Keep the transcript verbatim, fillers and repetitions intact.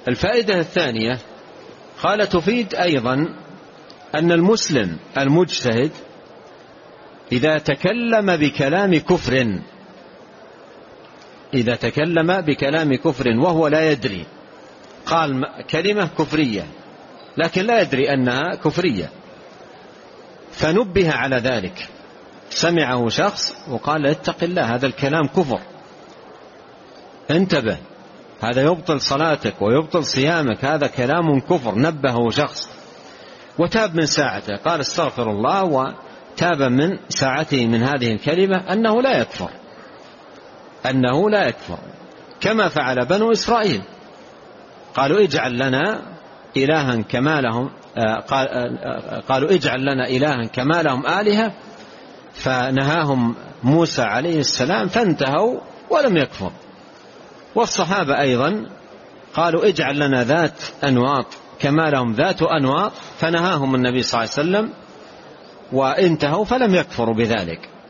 الفائدة الثانية قال تفيد أيضا أن المسلم المجتهد إذا تكلم بكلام كفر إذا تكلم بكلام كفر وهو لا يدري، قال كلمة كفرية لكن لا يدري أنها كفرية، فنبه على ذلك، سمعه شخص وقال اتق الله هذا الكلام كفر، انتبه هذا يبطل صلاتك ويبطل صيامك، هذا كلام كفر، نبهه شخص وتاب من ساعته، قال استغفر الله وتاب من ساعته من هذه الكلمة، أنه لا يكفر أنه لا يكفر كما فعل بنو إسرائيل، قالوا اجعل لنا إلها كما لهم قالوا اجعل لنا إلها كما لهم آلهة، فنهاهم موسى عليه السلام فانتهوا ولم يكفر. والصحابة أيضا قالوا اجعل لنا ذات أنواط كما لهم ذات أنواط، فنهاهم النبي صلى الله عليه وسلم وانتهوا فلم يكفروا بذلك.